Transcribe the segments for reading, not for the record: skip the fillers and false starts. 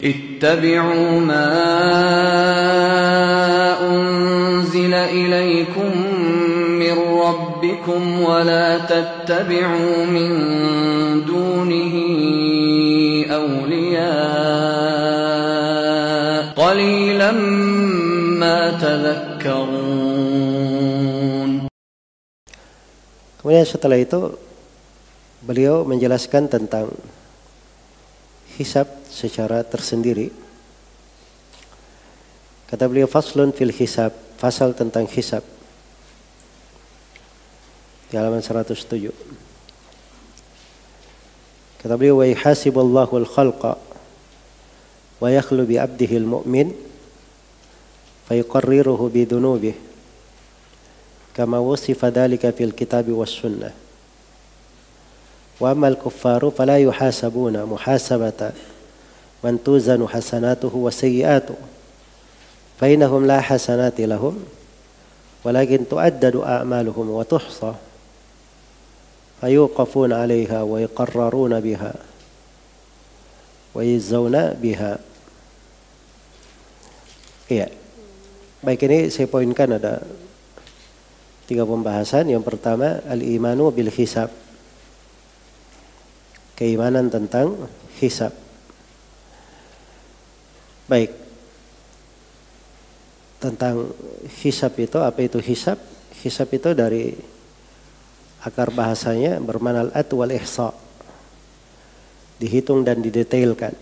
اتبعوا ما أنزل إليكم من ربكم ولا تتبعوا من دونه أولياء قليلا ما تذكرون. Kemudian setelah itu beliau menjelaskan tentang hisab secara tersendiri. Kata beliau, faslun fil hisab, fasal tentang hisab, di halaman 107. Kata beliau, wa yuhasiballahu al-khalqa wa yakhlu bi abdihi al-mu'min fa yuqarriruhu bi dhunubihi kama wusifa dhalika fil kitabi was sunnah. Wa amal kuffaru fala yuhasabuna muhasabata man tuzanu hasanatuhu wa sayyi'atuhu fa innahum la hasanati lahum walakin tu'addadu a'maluhum wa tuhsa fa yuqafuna 'alayha wa yuqarraruna biha wa yuzawna biha. Iya. Baik, ini saya poinkan ada 3 pembahasan. Yang pertama, al-imanu bil hisab, keimanan tentang hisab. Baik, tentang hisab itu, apa itu hisab? Hisab itu dari akar bahasanya bermakna al-ad wal ihsa, dihitung dan didetailkan.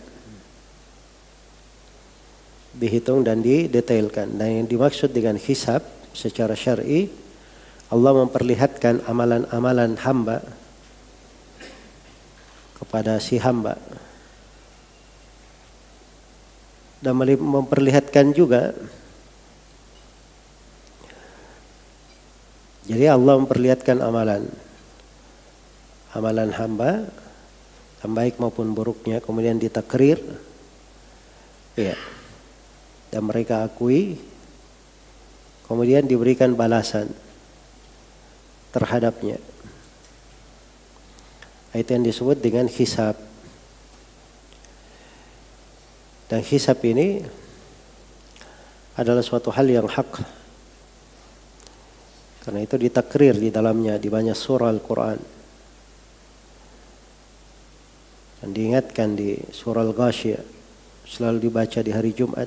Dihitung dan didetailkan. Dan yang dimaksud dengan hisab secara syar'i, Allah memperlihatkan amalan-amalan hamba kepada si hamba, dan memperlihatkan juga, jadi Allah memperlihatkan amalan hamba, yang baik maupun buruknya, kemudian ditakrir, ya, dan mereka akui, kemudian diberikan balasan terhadapnya. Itu yang disebut dengan hisab. Dan hisab ini adalah suatu hal yang hak, karena itu ditakrir di dalamnya di banyak surah Al-Quran. Dan diingatkan di surah Al-Ghashiyah, selalu dibaca di hari Jumat.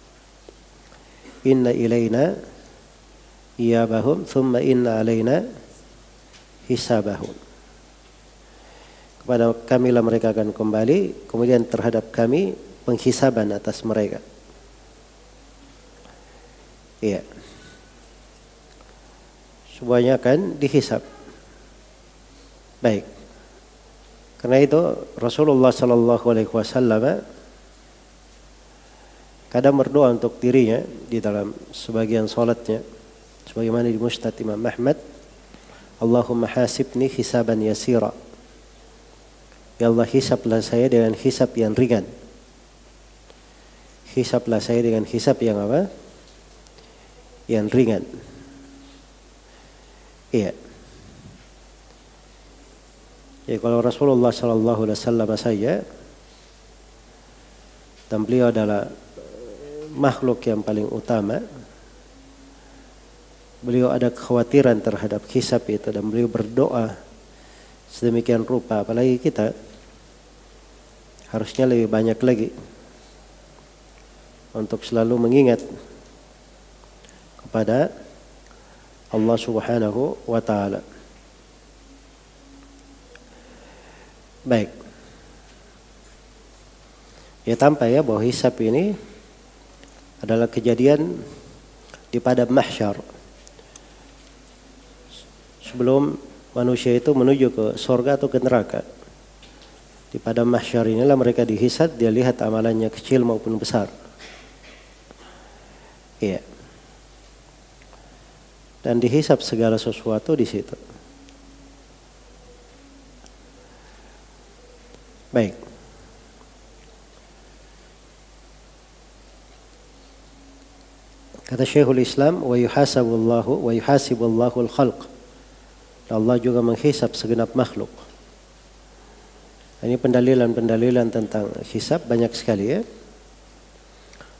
Inna ilaina iyabahum thumma inna alaina hisabahum. Kepada kamilah mereka akan kembali, kemudian terhadap kami penghisaban atas mereka. Iya. Semuanya akan dihisab. Baik. Karena itu Rasulullah sallallahu alaihi wasallam kadang berdoa untuk dirinya di dalam sebagian salatnya, sebagaimana di Musnad Imam Ahmad, Allahumma hasibni hisaban yasira. Ya Allah, hisablah saya dengan hisab yang ringan. Hisablah saya dengan hisab yang apa? Yang ringan. Iya. Ya, kalau Rasulullah sallallahu alaihi wasallam saja, dan beliau adalah makhluk yang paling utama, beliau ada kekhawatiran terhadap hisab itu, dan beliau berdoa sedemikian rupa. Apalagi kita harusnya lebih banyak lagi untuk selalu mengingat kepada Allah Subhanahu wa ta'ala. Baik. Ya, tampak ya bahwa hisab ini adalah kejadian di padang mahsyar. Sebelum manusia itu menuju ke surga atau ke neraka. Di padang mahsyar inilah mereka dihisab, dia lihat amalannya kecil maupun besar. Iya. Dan dihisab segala sesuatu di situ. Baik. Kata Syekhul Islam, wa yuhasibullahu al-khalq. Allah juga menghisab segenap makhluk. Ini pendalilan-pendalilan tentang hisab banyak sekali ya.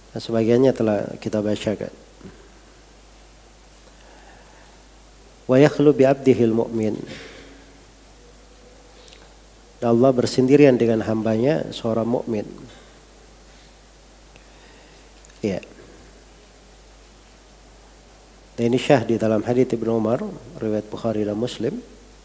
Nah, sebagiannya telah kita bacakan. Wa yakhlu bi abdihil mu'min. Allah bersendirian dengan hambanya seorang mukmin. Ya. Dan ini syah di dalam hadits Ibnu Umar, riwayat Bukhari dan Muslim,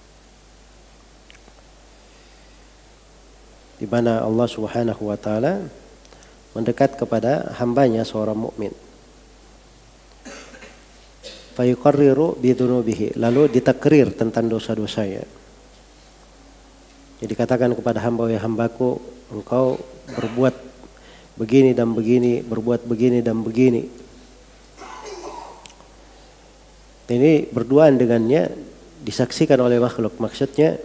di mana Allah Subhanahu wa taala mendekat kepada hambanya seorang mukmin. Fa yuqarriru bi dzunubihi, lalu ditakrir tentang dosa-dosanya. Jadi katakan kepada hamba, ya hambaku, engkau berbuat begini dan begini, berbuat begini dan begini. Ini berduaan dengannya disaksikan oleh makhluk. Maksudnya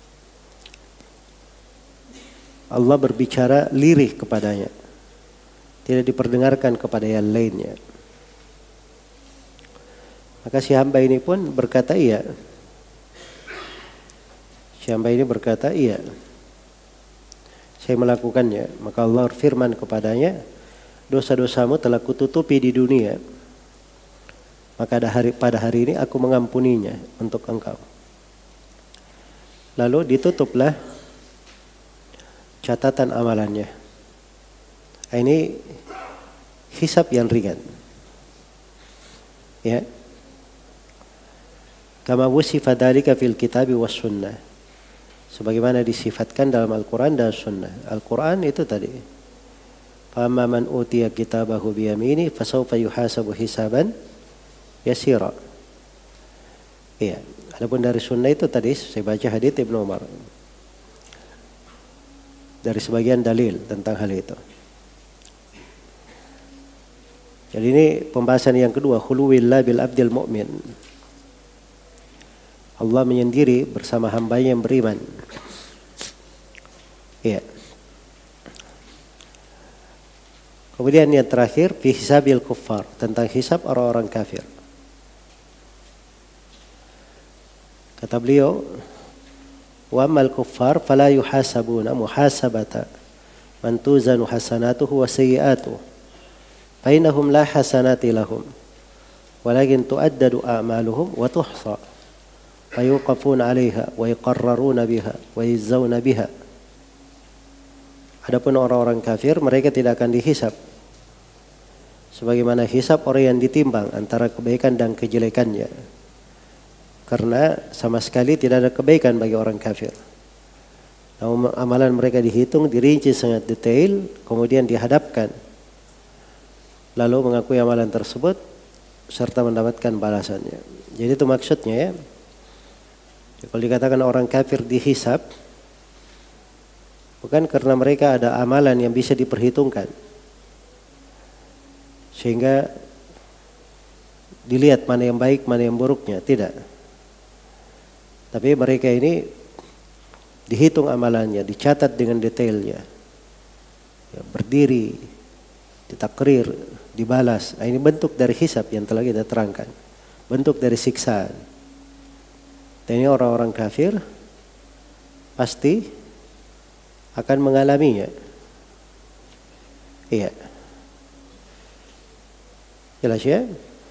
Allah berbicara lirih kepadanya, tidak diperdengarkan kepada yang lainnya. Maka si hamba ini pun berkata iya. Si hamba ini berkata iya, saya melakukannya. Maka Allah firman kepadanya, dosa-dosamu telah kututupi di dunia, maka pada hari ini aku mengampuninya untuk engkau. Lalu ditutuplah catatan amalannya. Ini hisab yang ringan. Ya. Kama wusifa dzalika fil kitabi was sunnah. Sebagaimana disifatkan dalam Al-Quran dan Sunnah. Al-Quran itu tadi, فَأَمَّا مَنْ أُوتِيَ كِتَابَهُ بِيَمِينِهِ فَسَوْفَ يُحَاسَبُ حِسَابًا يَسِيرًا. Iya. Adapun dari Sunnah itu tadi saya baca hadits Ibnu Umar, dari sebagian dalil tentang hal itu. Jadi ini pembahasan yang kedua, khuluwillah bil abdil mu'min. Allah menyendiri bersama hambanya yang beriman. Iya. Kemudian yang terakhir, fi hisabil kuffar, tentang hisab orang-orang kafir. Kata beliau, wa ammal kuffar fala yuhasabuna muhasabata man tuzanu hasanatuhu wa sayyi'atuhu fa innahum la hasanati lahum walakin tu'addadu a'maluhum wa tuhsa fa yuqafuna 'alaiha wa yuqarraruna biha wa yujzauna biha. Adapun orang-orang kafir, mereka tidak akan dihisab sebagaimana hisab orang yang ditimbang antara kebaikan dan kejelekannya, karena sama sekali tidak ada kebaikan bagi orang kafir. Namun amalan mereka dihitung, dirinci sangat detail, kemudian dihadapkan, lalu mengakui amalan tersebut serta mendapatkan balasannya. Jadi itu maksudnya ya. Kalau dikatakan orang kafir dihisab, bukan karena mereka ada amalan yang bisa diperhitungkan sehingga dilihat mana yang baik, mana yang buruknya, tidak. Tapi mereka ini dihitung amalannya, dicatat dengan detailnya, ya, berdiri, ditakrir, dibalas. Nah, ini bentuk dari hisab yang telah kita terangkan, bentuk dari siksaan. Dan ini orang-orang kafir pasti akan mengalaminya. Iya. Jelas ya?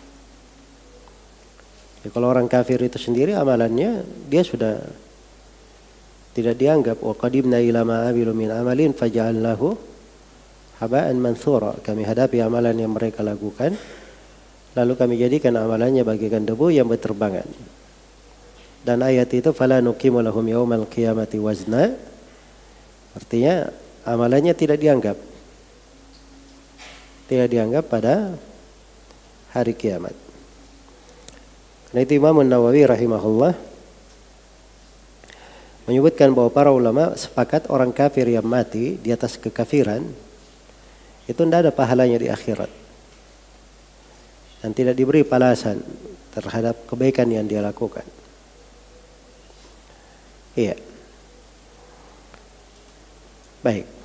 Ya, kalau orang kafir itu sendiri amalannya dia sudah tidak dianggap. Wa qadimna ila ma amilu min amalin faja'alnahu haba'an manthura. Kami hadapi amalan yang mereka lakukan, lalu kami jadikan amalannya bagaikan debu yang berterbangan. Dan ayat itu fala nuqimu lahum yaumal qiyamati wazna, artinya amalannya tidak dianggap pada hari kiamat. Karena itu Imam Nawawi rahimahullah menyebutkan bahwa para ulama sepakat orang kafir yang mati di atas kekafiran itu tidak ada pahalanya di akhirat dan tidak diberi balasan terhadap kebaikan yang dia lakukan. Iya. Baik.